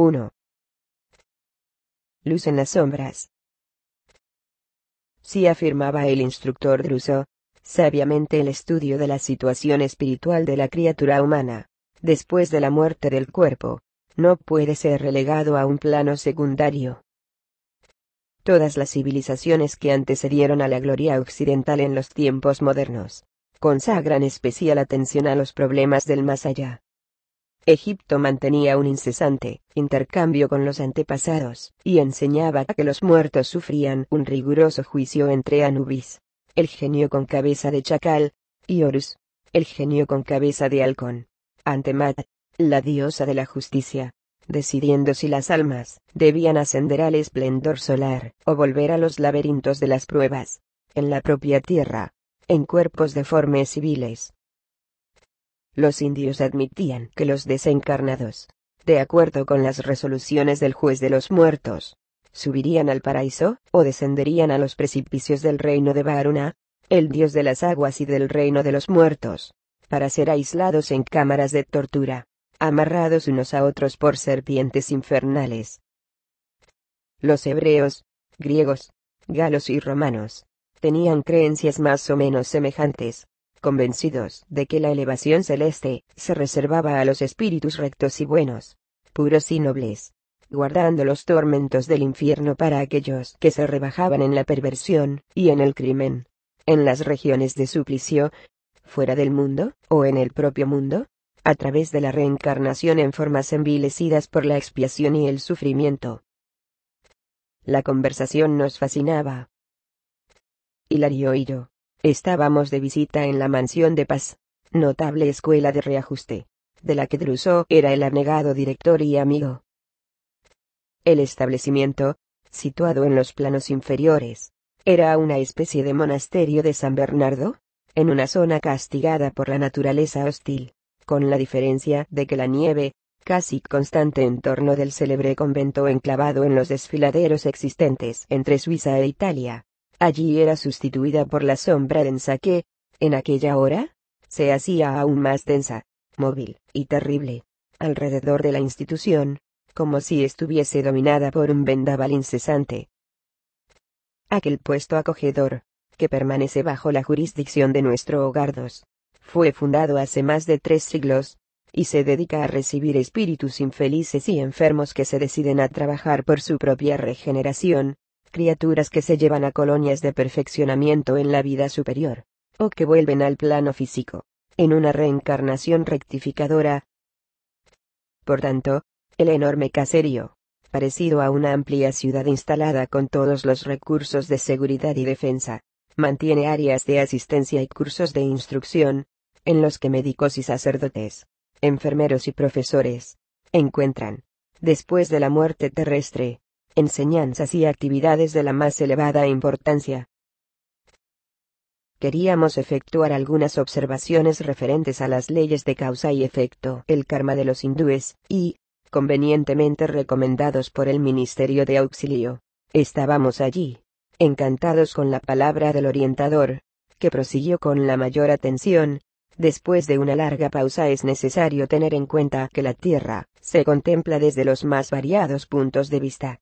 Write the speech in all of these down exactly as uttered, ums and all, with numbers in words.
uno. Luz en las sombras. Sí, afirmaba el instructor Druso, sabiamente el estudio de la situación espiritual de la criatura humana, después de la muerte del cuerpo, no puede ser relegado a un plano secundario. Todas las civilizaciones que antecedieron a la gloria occidental en los tiempos modernos, consagran especial atención a los problemas del más allá. Egipto mantenía un incesante intercambio con los antepasados, y enseñaba que los muertos sufrían un riguroso juicio entre Anubis, el genio con cabeza de chacal, y Horus, el genio con cabeza de halcón, ante Mat, la diosa de la justicia, decidiendo si las almas debían ascender al esplendor solar o volver a los laberintos de las pruebas, en la propia tierra, en cuerpos deformes civiles. Los indios admitían que los desencarnados, de acuerdo con las resoluciones del juez de los muertos, subirían al paraíso o descenderían a los precipicios del reino de Varuna, el dios de las aguas y del reino de los muertos, para ser aislados en cámaras de tortura, amarrados unos a otros por serpientes infernales. Los hebreos, griegos, galos y romanos tenían creencias más o menos semejantes, convencidos de que la elevación celeste se reservaba a los espíritus rectos y buenos, puros y nobles, guardando los tormentos del infierno para aquellos que se rebajaban en la perversión y en el crimen, en las regiones de suplicio, fuera del mundo, o en el propio mundo, a través de la reencarnación en formas envilecidas por la expiación y el sufrimiento. La conversación nos fascinaba. Hilario y yo estábamos de visita en la mansión de paz, notable escuela de reajuste, de la que Druso era el abnegado director y amigo. El establecimiento, situado en los planos inferiores, era una especie de monasterio de San Bernardo, en una zona castigada por la naturaleza hostil, con la diferencia de que la nieve, casi constante en torno del célebre convento enclavado en los desfiladeros existentes entre Suiza e Italia, allí era sustituida por la sombra densa que, en aquella hora, se hacía aún más densa, móvil y terrible, alrededor de la institución, como si estuviese dominada por un vendaval incesante. Aquel puesto acogedor, que permanece bajo la jurisdicción de nuestro Hogardos, fue fundado hace más de tres siglos, y se dedica a recibir espíritus infelices y enfermos que se deciden a trabajar por su propia regeneración, criaturas que se llevan a colonias de perfeccionamiento en la vida superior, o que vuelven al plano físico, en una reencarnación rectificadora. Por tanto, el enorme caserío, parecido a una amplia ciudad instalada con todos los recursos de seguridad y defensa, mantiene áreas de asistencia y cursos de instrucción, en los que médicos y sacerdotes, enfermeros y profesores, encuentran, después de la muerte terrestre, enseñanzas y actividades de la más elevada importancia. Queríamos efectuar algunas observaciones referentes a las leyes de causa y efecto, el karma de los hindúes, y, convenientemente recomendados por el Ministerio de Auxilio, estábamos allí, encantados con la palabra del orientador, que prosiguió con la mayor atención. Después de una larga pausa es necesario tener en cuenta que la Tierra se contempla desde los más variados puntos de vista.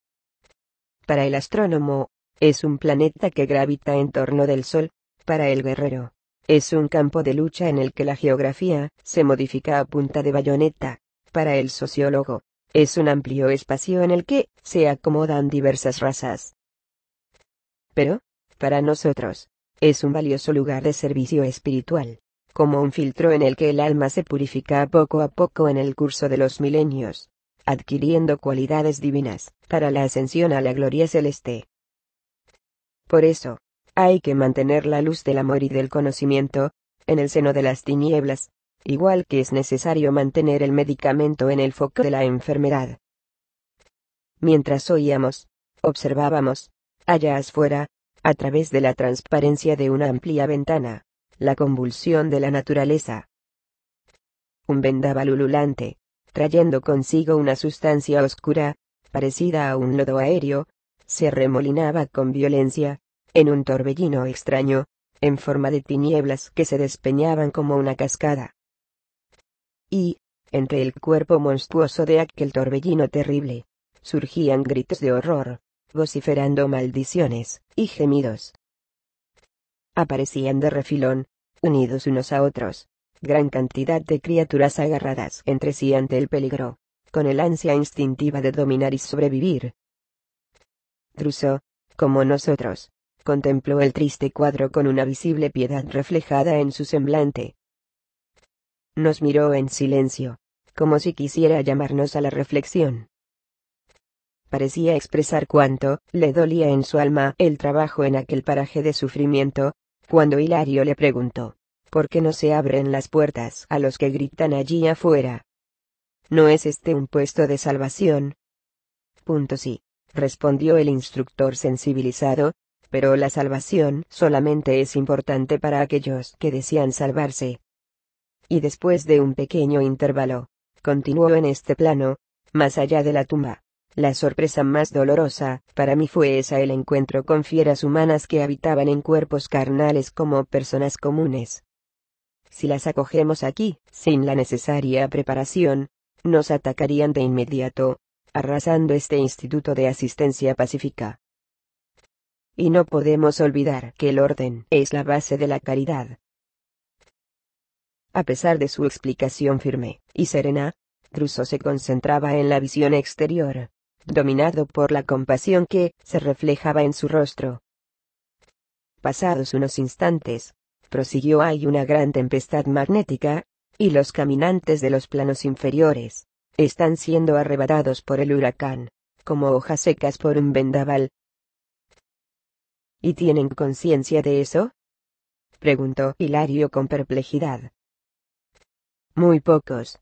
Para el astrónomo, es un planeta que gravita en torno del Sol. Para el guerrero, es un campo de lucha en el que la geografía se modifica a punta de bayoneta. Para el sociólogo, es un amplio espacio en el que se acomodan diversas razas. Pero, para nosotros, es un valioso lugar de servicio espiritual, como un filtro en el que el alma se purifica poco a poco en el curso de los milenios, adquiriendo cualidades divinas para la ascensión a la gloria celeste. Por eso, hay que mantener la luz del amor y del conocimiento en el seno de las tinieblas, igual que es necesario mantener el medicamento en el foco de la enfermedad. Mientras oíamos, observábamos, allá afuera, a través de la transparencia de una amplia ventana, la convulsión de la naturaleza. Un vendaval ululante, trayendo consigo una sustancia oscura, parecida a un lodo aéreo, se remolinaba con violencia, en un torbellino extraño, en forma de tinieblas que se despeñaban como una cascada. Y, Entre el cuerpo monstruoso de aquel torbellino terrible, surgían gritos de horror, vociferando maldiciones y gemidos. Aparecían de refilón, unidos unos a otros, gran cantidad de criaturas agarradas entre sí ante el peligro, con el ansia instintiva de dominar y sobrevivir. Druso, como nosotros, contempló el triste cuadro con una visible piedad reflejada en su semblante. Nos miró en silencio, como si quisiera llamarnos a la reflexión. Parecía expresar cuánto le dolía en su alma el trabajo en aquel paraje de sufrimiento, cuando Hilario le preguntó, ¿por qué no se abren las puertas a los que gritan allí afuera? ¿No es este un puesto de salvación? Punto sí, respondió el instructor sensibilizado, pero la salvación solamente es importante para aquellos que desean salvarse. Y después de un pequeño intervalo, continuó en este plano, más allá de la tumba. La sorpresa más dolorosa, para mí fue esa el encuentro con fieras humanas que habitaban en cuerpos carnales como personas comunes. Si las acogemos aquí, sin la necesaria preparación, nos atacarían de inmediato, arrasando este instituto de asistencia pacífica. Y no podemos olvidar que el orden es la base de la caridad. A pesar de su explicación firme y serena, Druso se concentraba en la visión exterior, dominado por la compasión que se reflejaba en su rostro. Pasados unos instantes, prosiguió, hay una gran tempestad magnética, y los caminantes de los planos inferiores están siendo arrebatados por el huracán, como hojas secas por un vendaval. ¿Y tienen conciencia de eso?, preguntó Hilario con perplejidad. Muy pocos.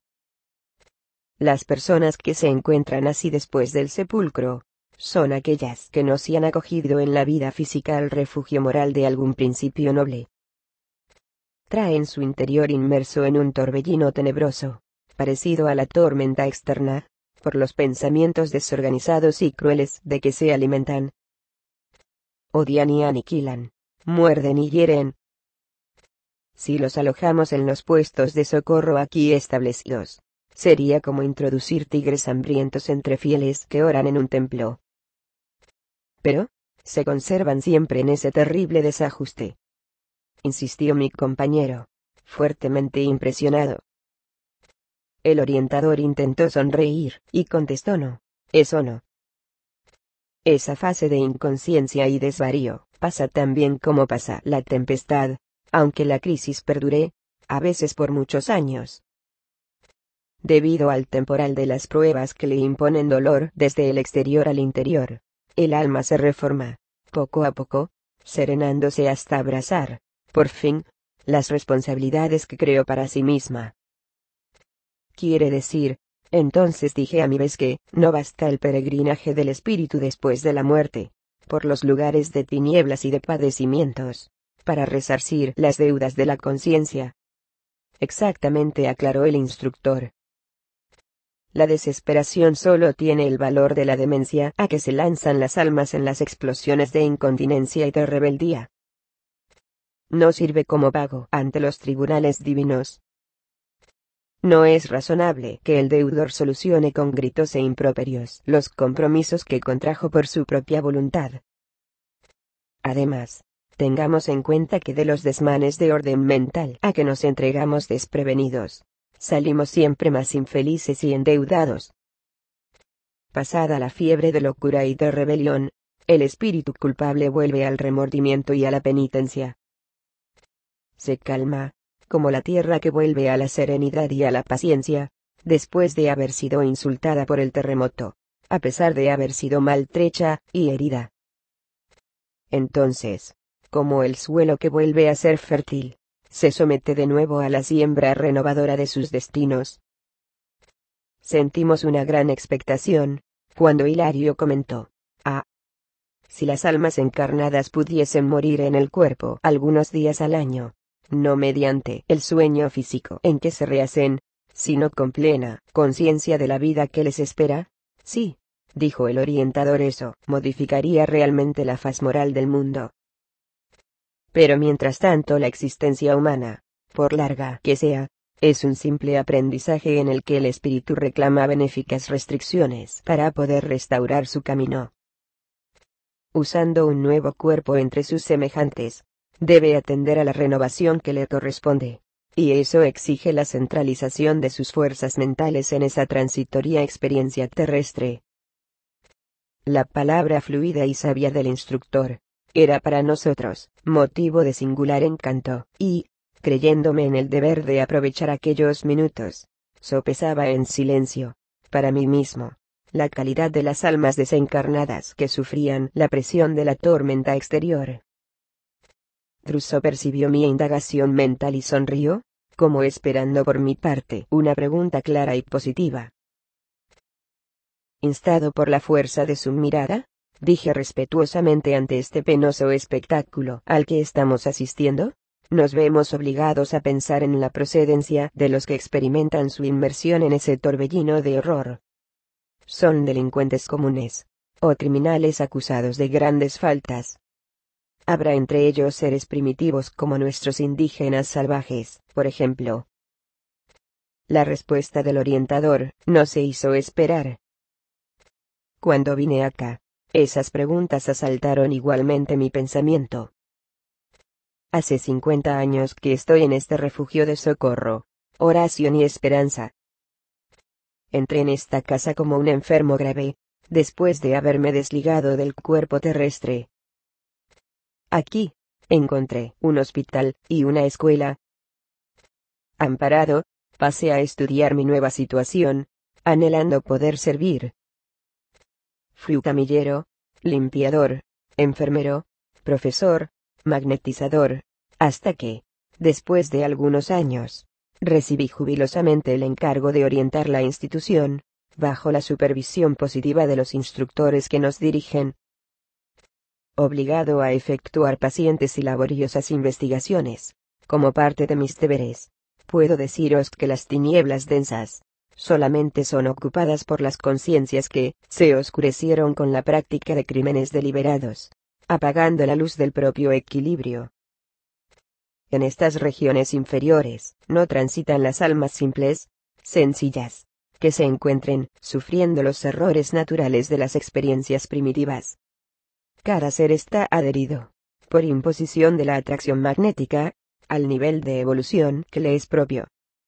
Las personas que se encuentran así después del sepulcro, son aquellas que no se han acogido en la vida física al refugio moral de algún principio noble. Traen su interior inmerso en un torbellino tenebroso, parecido a la tormenta externa, por los pensamientos desorganizados y crueles de que se alimentan. Odian y aniquilan, muerden y hieren. Si los alojamos en los puestos de socorro aquí establecidos, sería como introducir tigres hambrientos entre fieles que oran en un templo. Pero, se conservan siempre en ese terrible desajuste, insistió mi compañero, fuertemente impresionado. El orientador intentó sonreír, y contestó, no, eso no. Esa fase de inconsciencia y desvarío pasa tan bien como pasa la tempestad, aunque la crisis perdure, a veces por muchos años. Debido al temporal de las pruebas que le imponen dolor desde el exterior al interior, el alma se reforma, poco a poco, serenándose hasta abrazar, por fin, las responsabilidades que creó para sí misma. Quiere decir, entonces dije a mi vez que, no basta el peregrinaje del espíritu después de la muerte, por los lugares de tinieblas y de padecimientos, para resarcir las deudas de la conciencia. Exactamente, aclaró el instructor. La desesperación solo tiene el valor de la demencia a que se lanzan las almas en las explosiones de incontinencia y de rebeldía. No sirve como pago ante los tribunales divinos. No es razonable que el deudor solucione con gritos e improperios los compromisos que contrajo por su propia voluntad. Además, tengamos en cuenta que de los desmanes de orden mental a que nos entregamos desprevenidos, salimos siempre más infelices y endeudados. Pasada la fiebre de locura y de rebelión, el espíritu culpable vuelve al remordimiento y a la penitencia. Se calma, como la tierra que vuelve a la serenidad y a la paciencia, después de haber sido insultada por el terremoto, a pesar de haber sido maltrecha y herida. Entonces, como el suelo que vuelve a ser fértil, se somete de nuevo a la siembra renovadora de sus destinos. Sentimos una gran expectación, cuando Hilario comentó, ah, si las almas encarnadas pudiesen morir en el cuerpo algunos días al año, no mediante el sueño físico en que se rehacen, sino con plena conciencia de la vida que les espera, sí, dijo el orientador, eso modificaría realmente la faz moral del mundo. Pero mientras tanto la existencia humana, por larga que sea, es un simple aprendizaje en el que el espíritu reclama benéficas restricciones para poder restaurar su camino. Usando un nuevo cuerpo entre sus semejantes, debe atender a la renovación que le corresponde, y eso exige la centralización de sus fuerzas mentales en esa transitoria experiencia terrestre. La palabra fluida y sabia del instructor era para nosotros motivo de singular encanto, y, creyéndome en el deber de aprovechar aquellos minutos, sopesaba en silencio, para mí mismo, la calidad de las almas desencarnadas que sufrían la presión de la tormenta exterior. Druso percibió mi indagación mental y sonrió, como esperando por mi parte una pregunta clara y positiva. Instado por la fuerza de su mirada, dije respetuosamente ante este penoso espectáculo al que estamos asistiendo, nos vemos obligados a pensar en la procedencia de los que experimentan su inmersión en ese torbellino de horror. Son delincuentes comunes, o criminales acusados de grandes faltas. Habrá entre ellos seres primitivos como nuestros indígenas salvajes, por ejemplo. La respuesta del orientador no se hizo esperar. Cuando vine acá, esas preguntas asaltaron igualmente mi pensamiento. Hace cincuenta años que estoy en este refugio de socorro, oración y esperanza. Entré en esta casa como un enfermo grave, después de haberme desligado del cuerpo terrestre. Aquí, encontré un hospital y una escuela. Amparado, pasé a estudiar mi nueva situación, anhelando poder servir. Fui camillero, limpiador, enfermero, profesor, magnetizador, hasta que, después de algunos años, recibí jubilosamente el encargo de orientar la institución, bajo la supervisión positiva de los instructores que nos dirigen. Obligado a efectuar pacientes y laboriosas investigaciones, como parte de mis deberes, puedo deciros que las tinieblas densas solamente son ocupadas por las conciencias que se oscurecieron con la práctica de crímenes deliberados, apagando la luz del propio equilibrio. En estas regiones inferiores no transitan las almas simples, sencillas, que se encuentren sufriendo los errores naturales de las experiencias primitivas. Cada ser está adherido, por imposición de la atracción magnética, al nivel de evolución que le es propio.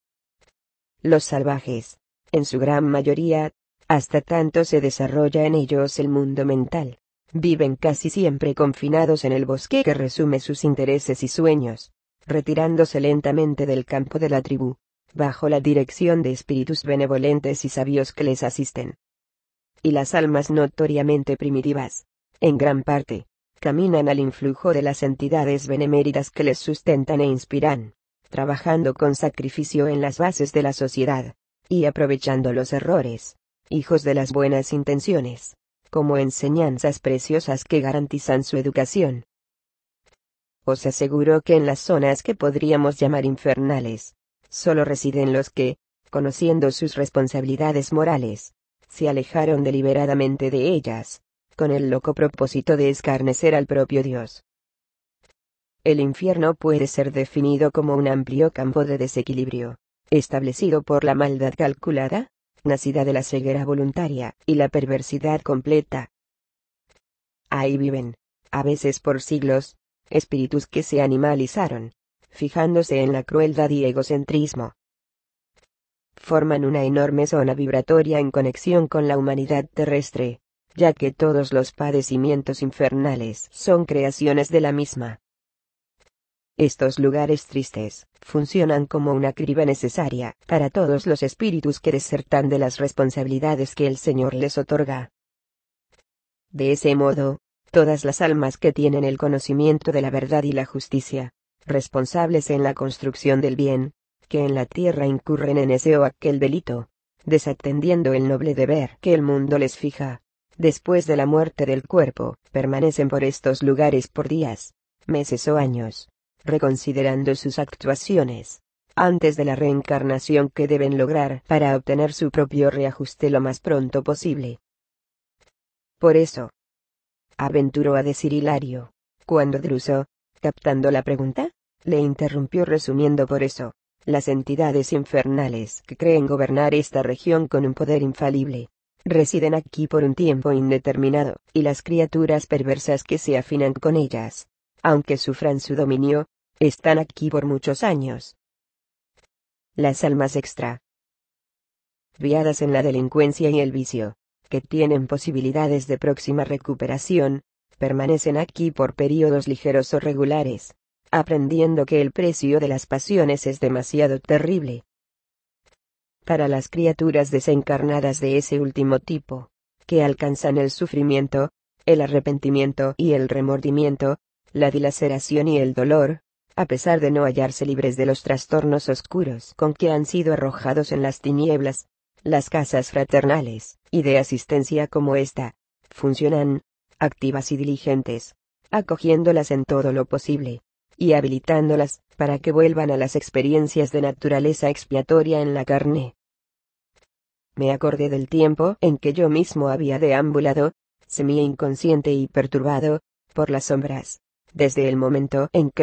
Los salvajes, en su gran mayoría, hasta tanto se desarrolla en ellos el mundo mental, viven casi siempre confinados en el bosque que resume sus intereses y sueños, retirándose lentamente del campo de la tribu, bajo la dirección de espíritus benevolentes y sabios que les asisten. Y las almas notoriamente primitivas, en gran parte, caminan al influjo de las entidades beneméritas que les sustentan e inspiran, trabajando con sacrificio en las bases de la sociedad, y aprovechando los errores, hijos de las buenas intenciones, como enseñanzas preciosas que garantizan su educación. Os aseguro que en las zonas que podríamos llamar infernales, solo residen los que, conociendo sus responsabilidades morales, se alejaron deliberadamente de ellas, con el loco propósito de escarnecer al propio Dios. El infierno puede ser definido como un amplio campo de desequilibrio, establecido por la maldad calculada, nacida de la ceguera voluntaria y la perversidad completa. Ahí viven, a veces por siglos, espíritus que se animalizaron, fijándose en la crueldad y egocentrismo. Forman una enorme zona vibratoria en conexión con la humanidad terrestre, ya que todos los padecimientos infernales son creaciones de la misma. Estos lugares tristes funcionan como una criba necesaria para todos los espíritus que desertan de las responsabilidades que el Señor les otorga. De ese modo, todas las almas que tienen el conocimiento de la verdad y la justicia, responsables en la construcción del bien, que en la tierra incurren en ese o aquel delito, desatendiendo el noble deber que el mundo les fija, después de la muerte del cuerpo, permanecen por estos lugares por días, meses o años, reconsiderando sus actuaciones, antes de la reencarnación que deben lograr para obtener su propio reajuste lo más pronto posible. Por eso, aventuró a decir Hilario, cuando Druso, captando la pregunta, le interrumpió resumiendo por eso, Las entidades infernales que creen gobernar esta región con un poder infalible, residen aquí por un tiempo indeterminado, y las criaturas perversas que se afinan con ellas, aunque sufran su dominio, están aquí por muchos años. Las almas extra, viadas en la delincuencia y el vicio, que tienen posibilidades de próxima recuperación, permanecen aquí por períodos ligeros o regulares, aprendiendo que el precio de las pasiones es demasiado terrible. Para las criaturas desencarnadas de ese último tipo, que alcanzan el sufrimiento, el arrepentimiento y el remordimiento, la dilaceración y el dolor, a pesar de no hallarse libres de los trastornos oscuros con que han sido arrojados en las tinieblas, las casas fraternales y de asistencia como esta, funcionan, activas y diligentes, acogiéndolas en todo lo posible, y habilitándolas para que vuelvan a las experiencias de naturaleza expiatoria en la carne. Me acordé del tiempo en que yo mismo había deambulado, semi-inconsciente y perturbado, por las sombras, desde el momento en que